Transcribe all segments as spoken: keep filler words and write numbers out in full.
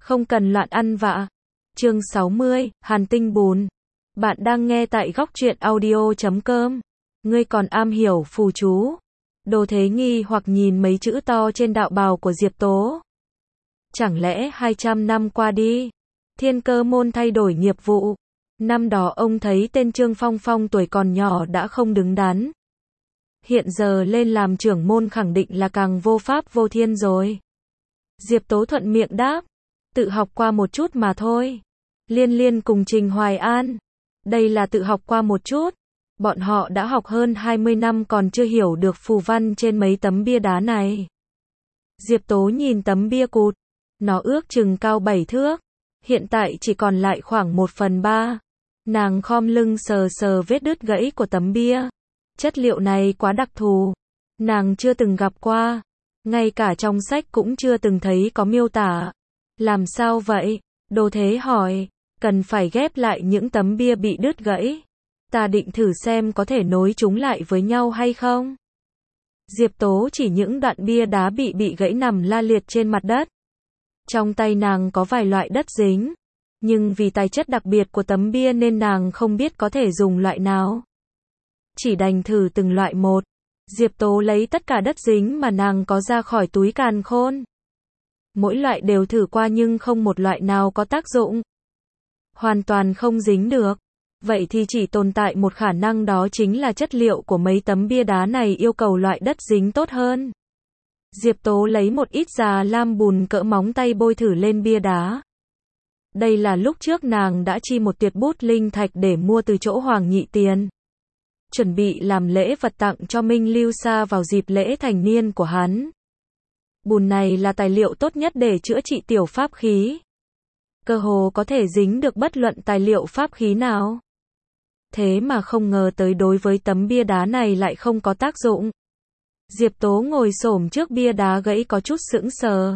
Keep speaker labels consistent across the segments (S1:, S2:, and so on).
S1: Không cần loạn ăn vạ. Chương sáu mươi, Hàn Tinh Bùn. Bạn đang nghe tại góc truyện audio chấm com. Ngươi còn am hiểu phù chú. Đồ Thế nghi hoặc nhìn mấy chữ to trên đạo bào của Diệp Tố. Chẳng lẽ hai trăm năm qua đi, Thiên Cơ môn thay đổi nghiệp vụ. Năm đó ông thấy tên Trương Phong Phong tuổi còn nhỏ đã không đứng đắn. Hiện giờ lên làm trưởng môn khẳng định là càng vô pháp vô thiên rồi. Diệp Tố thuận miệng đáp. Tự học qua một chút mà thôi. Liên Liên cùng Trình Hoài An. Đây là tự học qua một chút. Bọn họ đã học hơn hai mươi năm còn chưa hiểu được phù văn trên mấy tấm bia đá này. Diệp Tố nhìn tấm bia cụt. Nó ước chừng cao bảy thước. Hiện tại chỉ còn lại khoảng một phần ba. Nàng khom lưng sờ sờ vết đứt gãy của tấm bia. Chất liệu này quá đặc thù. Nàng chưa từng gặp qua. Ngay cả trong sách cũng chưa từng thấy có miêu tả. Làm sao vậy? Đồ Thế hỏi. Cần phải ghép lại những tấm bia bị đứt gãy. Ta định thử xem có thể nối chúng lại với nhau hay không. Diệp Tố chỉ những đoạn bia đá bị bị gãy nằm la liệt trên mặt đất. Trong tay nàng có vài loại đất dính. Nhưng vì tài chất đặc biệt của tấm bia nên nàng không biết có thể dùng loại nào. Chỉ đành thử từng loại một. Diệp Tố lấy tất cả đất dính mà nàng có ra khỏi túi càn khôn. Mỗi loại đều thử qua nhưng không một loại nào có tác dụng. Hoàn toàn không dính được. Vậy thì chỉ tồn tại một khả năng, đó chính là chất liệu của mấy tấm bia đá này yêu cầu loại đất dính tốt hơn. Diệp Tố lấy một ít già lam bùn cỡ móng tay bôi thử lên bia đá. Đây là lúc trước nàng đã chi một tiệt bút linh thạch để mua từ chỗ Hoàng Nhị Tiền. Chuẩn bị làm lễ vật tặng cho Minh Lưu Sa vào dịp lễ thành niên của hắn. Bùn này là tài liệu tốt nhất để chữa trị tiểu pháp khí. Cơ hồ có thể dính được bất luận tài liệu pháp khí nào. Thế mà không ngờ tới đối với tấm bia đá này lại không có tác dụng. Diệp Tố ngồi xổm trước bia đá gãy có chút sững sờ.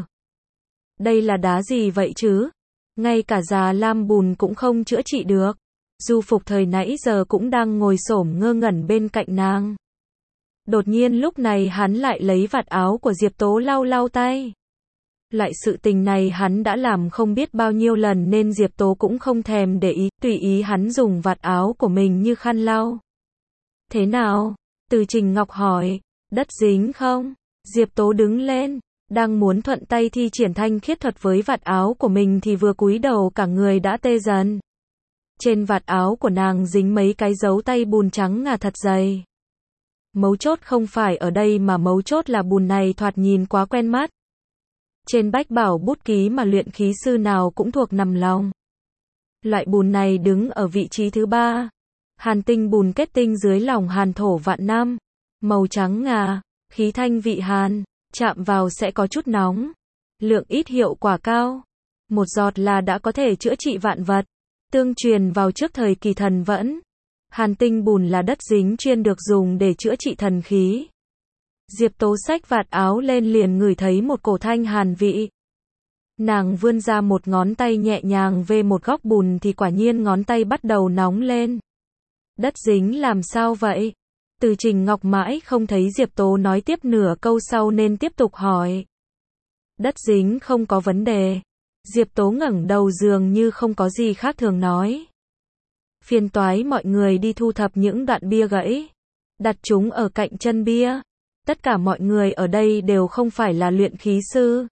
S1: Đây là đá gì vậy chứ? Ngay cả già lam bùn cũng không chữa trị được. Du Phục Thời nãy giờ cũng đang ngồi xổm ngơ ngẩn bên cạnh nàng. Đột nhiên lúc này hắn lại lấy vạt áo của Diệp Tố lau lau tay. Loại sự tình này hắn đã làm không biết bao nhiêu lần nên Diệp Tố cũng không thèm để ý, tùy ý hắn dùng vạt áo của mình như khăn lau. Thế nào? Từ Trình Ngọc hỏi. Đất dính không? Diệp Tố đứng lên, đang muốn thuận tay thi triển thanh khiết thuật với vạt áo của mình thì vừa cúi đầu cả người đã tê dần. Trên vạt áo của nàng dính mấy cái dấu tay bùn trắng ngà thật dày. Mấu chốt không phải ở đây mà mấu chốt là bùn này thoạt nhìn quá quen mắt. Trên bách bảo bút ký mà luyện khí sư nào cũng thuộc nằm lòng. Loại bùn này đứng ở vị trí thứ ba. Hàn tinh bùn kết tinh dưới lòng hàn thổ vạn năm. Màu trắng ngà, khí thanh vị hàn, chạm vào sẽ có chút nóng. Lượng ít hiệu quả cao. Một giọt là đã có thể chữa trị vạn vật. Tương truyền vào trước thời kỳ thần vẫn. Hàn tinh bùn là đất dính chuyên được dùng để chữa trị thần khí. Diệp Tố xách vạt áo lên liền ngửi thấy một cổ thanh hàn vị. Nàng vươn ra một ngón tay nhẹ nhàng về một góc bùn thì quả nhiên ngón tay bắt đầu nóng lên. Đất dính làm sao vậy? Từ Trình Ngọc mãi không thấy Diệp Tố nói tiếp nửa câu sau nên tiếp tục hỏi. Đất dính không có vấn đề. Diệp Tố ngẩng đầu dường như không có gì khác thường nói. Phiền toái mọi người đi thu thập những đoạn bia gãy. Đặt chúng ở cạnh chân bia. Tất cả mọi người ở đây đều không phải là luyện khí sư.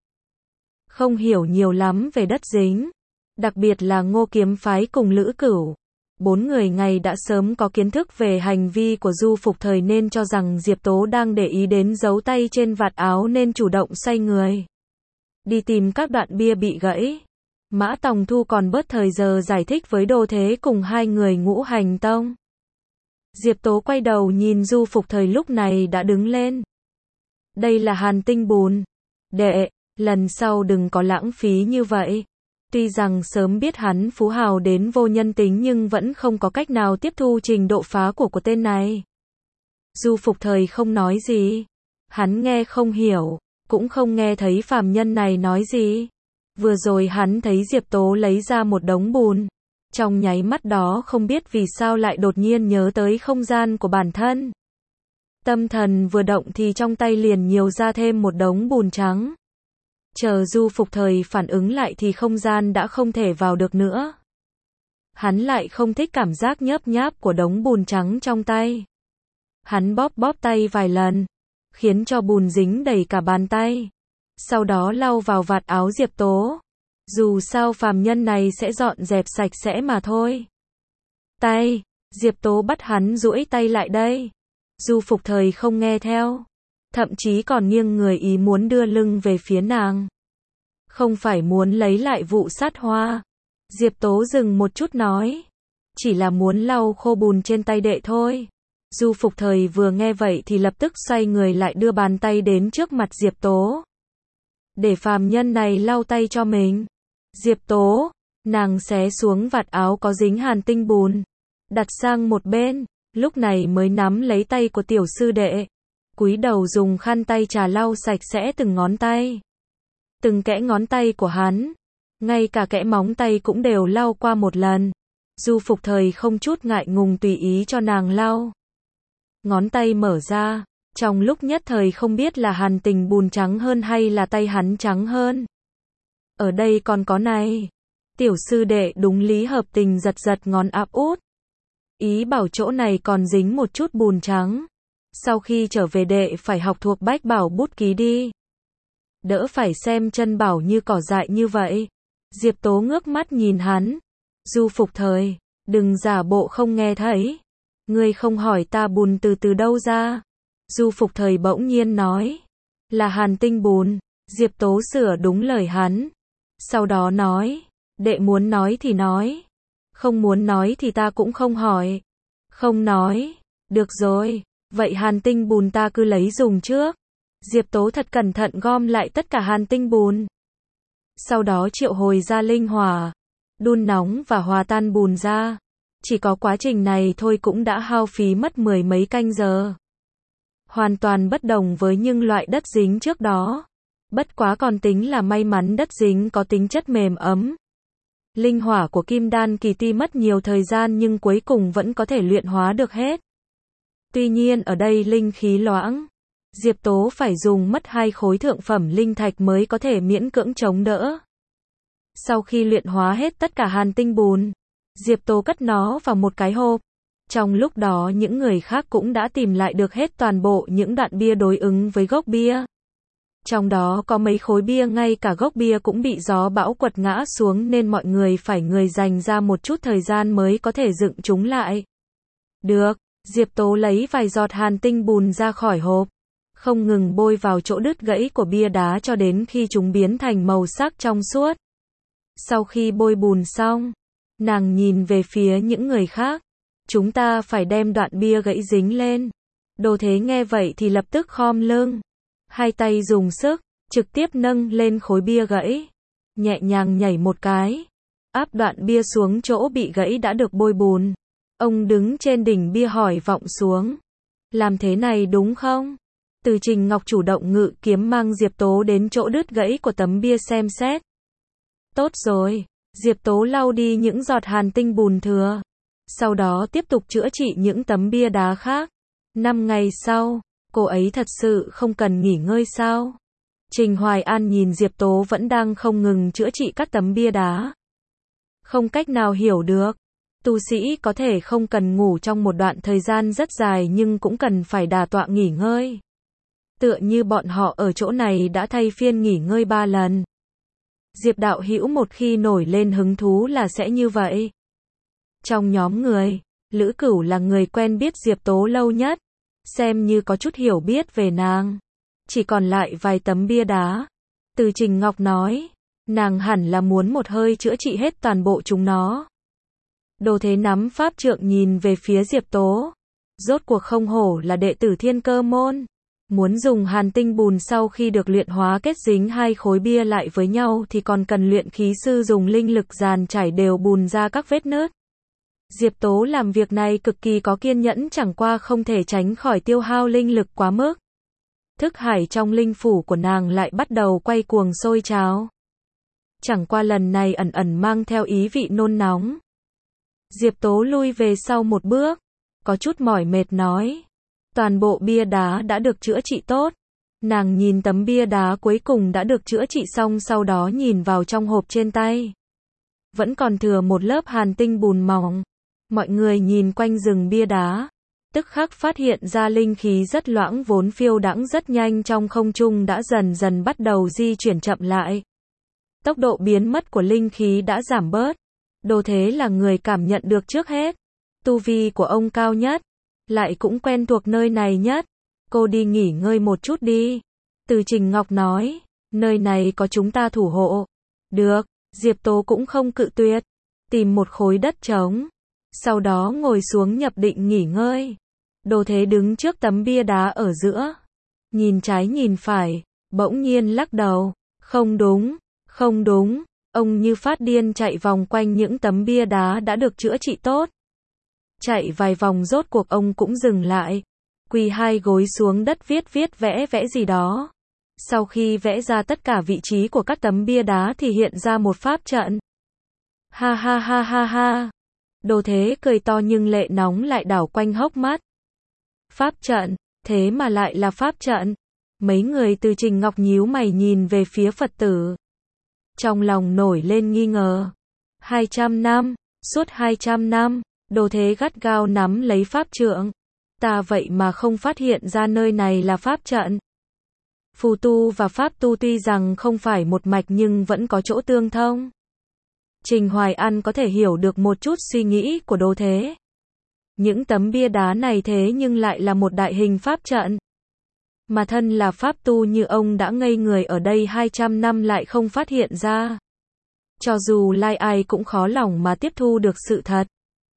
S1: Không hiểu nhiều lắm về đất dính. Đặc biệt là Ngô Kiếm Phái cùng Lữ Cửu. Bốn người này đã sớm có kiến thức về hành vi của Du Phục Thời nên cho rằng Diệp Tố đang để ý đến dấu tay trên vạt áo nên chủ động xoay người. Đi tìm các đoạn bia bị gãy. Mã Tòng Thu còn bớt thời giờ giải thích với Đồ Thế cùng hai người Ngũ Hành Tông. Diệp Tố quay đầu nhìn Du Phục Thời lúc này đã đứng lên. Đây là hàn tinh bùn. Đệ, lần sau đừng có lãng phí như vậy. Tuy rằng sớm biết hắn phú hào đến vô nhân tính nhưng vẫn không có cách nào tiếp thu trình độ phá của của tên này. Du Phục Thời không nói gì. Hắn nghe không hiểu, cũng không nghe thấy phàm nhân này nói gì. Vừa rồi hắn thấy Diệp Tố lấy ra một đống bùn. Trong nháy mắt đó không biết vì sao lại đột nhiên nhớ tới không gian của bản thân. Tâm thần vừa động thì trong tay liền nhiều ra thêm một đống bùn trắng. Chờ Du Phục Thời phản ứng lại thì không gian đã không thể vào được nữa. Hắn lại không thích cảm giác nhớp nháp của đống bùn trắng trong tay. Hắn bóp bóp tay vài lần, khiến cho bùn dính đầy cả bàn tay. Sau đó lau vào vạt áo Diệp Tố. Dù sao phàm nhân này sẽ dọn dẹp sạch sẽ mà thôi. Tay, Diệp Tố bắt hắn duỗi tay lại đây. Du Phục Thời không nghe theo. Thậm chí còn nghiêng người ý muốn đưa lưng về phía nàng. Không phải muốn lấy lại vụ sát hoa. Diệp Tố dừng một chút nói. Chỉ là muốn lau khô bùn trên tay đệ thôi. Du Phục Thời vừa nghe vậy thì lập tức xoay người lại đưa bàn tay đến trước mặt Diệp Tố. Để phàm nhân này lau tay cho mình. Diệp Tố, nàng xé xuống vạt áo có dính hàn tinh bùn. Đặt sang một bên, lúc này mới nắm lấy tay của tiểu sư đệ. Cúi đầu dùng khăn tay trà lau sạch sẽ từng ngón tay. Từng kẽ ngón tay của hắn. Ngay cả kẽ móng tay cũng đều lau qua một lần. Du Phục Thời không chút ngại ngùng tùy ý cho nàng lau. Ngón tay mở ra, trong lúc nhất thời không biết là hàn tình bùn trắng hơn hay là tay hắn trắng hơn. Ở đây còn có này. Tiểu sư đệ đúng lý hợp tình giật giật ngón áp út. Ý bảo chỗ này còn dính một chút bùn trắng. Sau khi trở về đệ phải học thuộc bách bảo bút ký đi. Đỡ phải xem chân bảo như cỏ dại như vậy. Diệp Tố ngước mắt nhìn hắn. Du Phục Thời, đừng giả bộ không nghe thấy. Ngươi không hỏi ta bùn từ từ đâu ra. Du Phục Thời bỗng nhiên nói. Là hàn tinh bùn. Diệp Tố sửa đúng lời hắn. Sau đó nói. Đệ muốn nói thì nói. Không muốn nói thì ta cũng không hỏi. Không nói. Được rồi. Vậy hàn tinh bùn ta cứ lấy dùng trước. Diệp Tố thật cẩn thận gom lại tất cả hàn tinh bùn. Sau đó triệu hồi ra linh hỏa. Đun nóng và hòa tan bùn ra. Chỉ có quá trình này thôi cũng đã hao phí mất mười mấy canh giờ. Hoàn toàn bất đồng với những loại đất dính trước đó. Bất quá còn tính là may mắn đất dính có tính chất mềm ấm. Linh hỏa của Kim Đan kỳ tuy mất nhiều thời gian nhưng cuối cùng vẫn có thể luyện hóa được hết. Tuy nhiên ở đây linh khí loãng. Diệp Tố phải dùng mất hai khối thượng phẩm linh thạch mới có thể miễn cưỡng chống đỡ. Sau khi luyện hóa hết tất cả hàn tinh bùn, Diệp Tố cất nó vào một cái hộp. Trong lúc đó những người khác cũng đã tìm lại được hết toàn bộ những đoạn bia đối ứng với gốc bia. Trong đó có mấy khối bia ngay cả gốc bia cũng bị gió bão quật ngã xuống nên mọi người phải người dành ra một chút thời gian mới có thể dựng chúng lại. Được, Diệp Tố lấy vài giọt hàn tinh bùn ra khỏi hộp. Không ngừng bôi vào chỗ đứt gãy của bia đá cho đến khi chúng biến thành màu sắc trong suốt. Sau khi bôi bùn xong, nàng nhìn về phía những người khác. Chúng ta phải đem đoạn bia gãy dính lên. Đồ Thế nghe vậy thì lập tức khom lưng. Hai tay dùng sức, trực tiếp nâng lên khối bia gãy. Nhẹ nhàng nhảy một cái. Áp đoạn bia xuống chỗ bị gãy đã được bôi bùn. Ông đứng trên đỉnh bia hỏi vọng xuống. Làm thế này đúng không? Từ Trình Ngọc chủ động ngự kiếm mang Diệp Tố đến chỗ đứt gãy của tấm bia xem xét. Tốt rồi. Diệp Tố lau đi những giọt hàn tinh bùn thừa. Sau đó tiếp tục chữa trị những tấm bia đá khác. Năm ngày sau, cô ấy thật sự không cần nghỉ ngơi sao? Trình Hoài An nhìn Diệp Tố vẫn đang không ngừng chữa trị các tấm bia đá. Không cách nào hiểu được. Tu sĩ có thể không cần ngủ trong một đoạn thời gian rất dài nhưng cũng cần phải đả tọa nghỉ ngơi. Tựa như bọn họ ở chỗ này đã thay phiên nghỉ ngơi ba lần. Diệp đạo hữu một khi nổi lên hứng thú là sẽ như vậy. Trong nhóm người, Lữ Cửu là người quen biết Diệp Tố lâu nhất, xem như có chút hiểu biết về nàng. Chỉ còn lại vài tấm bia đá. Từ Trình Ngọc nói, nàng hẳn là muốn một hơi chữa trị hết toàn bộ chúng nó. Đồ Thế nắm pháp trượng nhìn về phía Diệp Tố. Rốt cuộc không hổ là đệ tử Thiên Cơ môn. Muốn dùng hàn tinh bùn sau khi được luyện hóa kết dính hai khối bia lại với nhau thì còn cần luyện khí sư dùng linh lực dàn trải đều bùn ra các vết nứt. Diệp Tố làm việc này cực kỳ có kiên nhẫn, chẳng qua không thể tránh khỏi tiêu hao linh lực quá mức. Thức hải trong linh phủ của nàng lại bắt đầu quay cuồng sôi trào. Chẳng qua lần này ẩn ẩn mang theo ý vị nôn nóng. Diệp Tố lui về sau một bước, có chút mỏi mệt nói. Toàn bộ bia đá đã được chữa trị tốt. Nàng nhìn tấm bia đá cuối cùng đã được chữa trị xong, sau đó nhìn vào trong hộp trên tay. Vẫn còn thừa một lớp hàn tinh bùn mỏng. Mọi người nhìn quanh rừng bia đá, tức khắc phát hiện ra linh khí rất loãng vốn phiêu đãng rất nhanh trong không trung đã dần dần bắt đầu di chuyển chậm lại. Tốc độ biến mất của linh khí đã giảm bớt. Đồ Thế là người cảm nhận được trước hết. Tu vi của ông cao nhất, lại cũng quen thuộc nơi này nhất. Cô đi nghỉ ngơi một chút đi. Từ Trình Ngọc nói, nơi này có chúng ta thủ hộ. Được, Diệp Tố cũng không cự tuyệt. Tìm một khối đất trống. Sau đó ngồi xuống nhập định nghỉ ngơi. Đồ Thế đứng trước tấm bia đá ở giữa. Nhìn trái nhìn phải, bỗng nhiên lắc đầu. Không đúng, không đúng. Ông như phát điên chạy vòng quanh những tấm bia đá đã được chữa trị tốt. Chạy vài vòng rốt cuộc ông cũng dừng lại. Quỳ hai gối xuống đất viết viết vẽ vẽ gì đó. Sau khi vẽ ra tất cả vị trí của các tấm bia đá thì hiện ra một pháp trận. Ha ha ha ha ha. Đồ Thế cười to nhưng lệ nóng lại đảo quanh hốc mắt. Pháp trận, thế mà lại là pháp trận. Mấy người từ Trình Ngọc nhíu mày nhìn về phía Phật tử. Trong lòng nổi lên nghi ngờ. hai trăm năm, suốt hai trăm năm, Đồ Thế gắt gao nắm lấy pháp trượng. Ta vậy mà không phát hiện ra nơi này là pháp trận. Phù tu và pháp tu tuy rằng không phải một mạch nhưng vẫn có chỗ tương thông. Trình Hoài An có thể hiểu được một chút suy nghĩ của Đồ Thế. Những tấm bia đá này thế nhưng lại là một đại hình pháp trận. Mà thân là pháp tu như ông đã ngây người ở đây hai trăm năm lại không phát hiện ra. Cho dù lai ai cũng khó lòng mà tiếp thu được sự thật.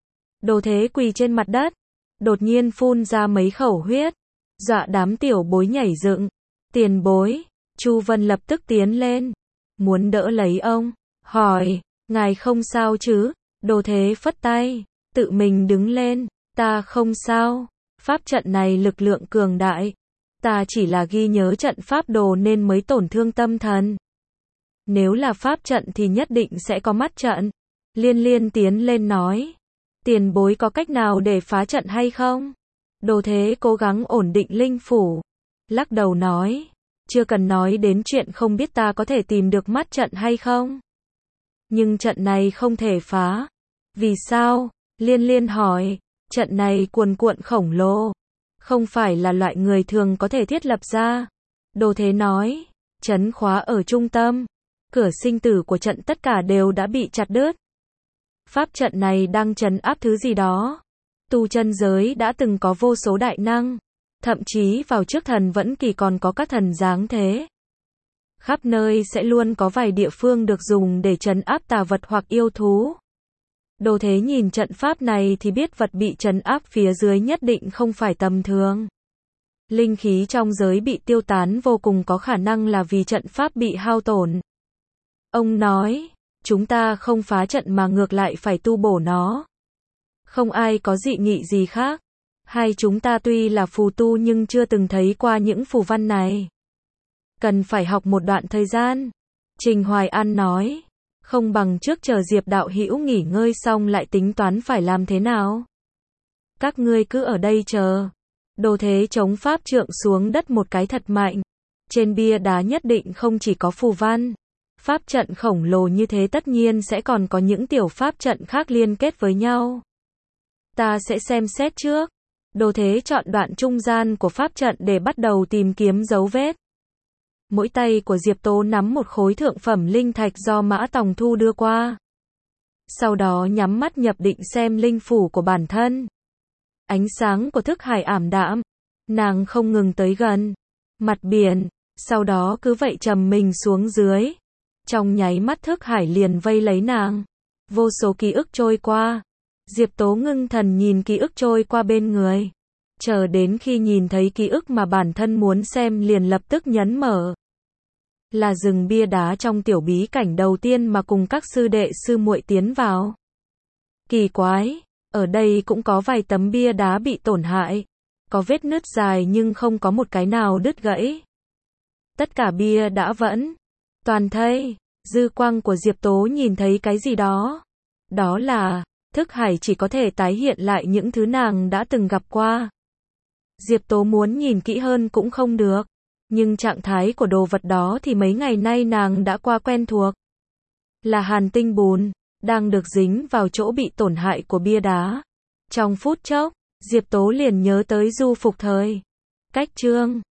S1: Đồ Thế quỳ trên mặt đất, đột nhiên phun ra mấy khẩu huyết, dọa đám tiểu bối nhảy dựng. Tiền bối, Chu Vân lập tức tiến lên, muốn đỡ lấy ông, hỏi, ngài không sao chứ? Đồ Thế phất tay, tự mình đứng lên, ta không sao, pháp trận này lực lượng cường đại, ta chỉ là ghi nhớ trận pháp đồ nên mới tổn thương tâm thần. Nếu là pháp trận thì nhất định sẽ có mắt trận. Liên Liên tiến lên nói, tiền bối có cách nào để phá trận hay không? Đồ Thế cố gắng ổn định linh phủ, lắc đầu nói, chưa cần nói đến chuyện không biết ta có thể tìm được mắt trận hay không. Nhưng trận này không thể phá. Vì sao? Liên Liên hỏi, trận này cuồn cuộn khổng lồ, không phải là loại người thường có thể thiết lập ra. Đồ Thế nói, trấn khóa ở trung tâm, cửa sinh tử của trận tất cả đều đã bị chặt đứt. Pháp trận này đang trấn áp thứ gì đó. Tu chân giới đã từng có vô số đại năng, thậm chí vào trước thần vẫn kỳ còn có các thần dáng thế. Khắp nơi sẽ luôn có vài địa phương được dùng để trấn áp tà vật hoặc yêu thú. Đồ Thế nhìn trận pháp này thì biết vật bị trấn áp phía dưới nhất định không phải tầm thường. Linh khí trong giới bị tiêu tán vô cùng có khả năng là vì trận pháp bị hao tổn. Ông nói, chúng ta không phá trận mà ngược lại phải tu bổ nó. Không ai có dị nghị gì khác. Hai chúng ta tuy là phù tu nhưng chưa từng thấy qua những phù văn này. Cần phải học một đoạn thời gian. Trình Hoài An nói, không bằng trước chờ Diệp đạo hữu nghỉ ngơi xong lại tính toán phải làm thế nào. Các ngươi cứ ở đây chờ. Đồ Thế chống pháp trượng xuống đất một cái thật mạnh. Trên bia đá nhất định không chỉ có phù văn. Pháp trận khổng lồ như thế tất nhiên sẽ còn có những tiểu pháp trận khác liên kết với nhau. Ta sẽ xem xét trước. Đồ Thế chọn đoạn trung gian của pháp trận để bắt đầu tìm kiếm dấu vết. Mỗi tay của Diệp Tố nắm một khối thượng phẩm linh thạch do Mã Tòng Thu đưa qua. Sau đó nhắm mắt nhập định xem linh phủ của bản thân. Ánh sáng của thức hải ảm đạm. Nàng không ngừng tới gần mặt biển, sau đó cứ vậy trầm mình xuống dưới. Trong nháy mắt thức hải liền vây lấy nàng. Vô số ký ức trôi qua. Diệp Tố ngưng thần nhìn ký ức trôi qua bên người. Chờ đến khi nhìn thấy ký ức mà bản thân muốn xem liền lập tức nhấn mở. Là rừng bia đá trong tiểu bí cảnh đầu tiên mà cùng các sư đệ sư muội tiến vào. Kỳ quái, ở đây cũng có vài tấm bia đá bị tổn hại. Có vết nứt dài nhưng không có một cái nào đứt gãy. Tất cả bia đã vẫn toàn thây. Dư quang của Diệp Tố nhìn thấy cái gì đó. Đó là, thức hải chỉ có thể tái hiện lại những thứ nàng đã từng gặp qua. Diệp Tố muốn nhìn kỹ hơn cũng không được. Nhưng trạng thái của đồ vật đó thì mấy ngày nay nàng đã qua quen thuộc. Là hàn tinh bùn, đang được dính vào chỗ bị tổn hại của bia đá. Trong phút chốc, Diệp Tố liền nhớ tới Du Phục Thời. Cách chương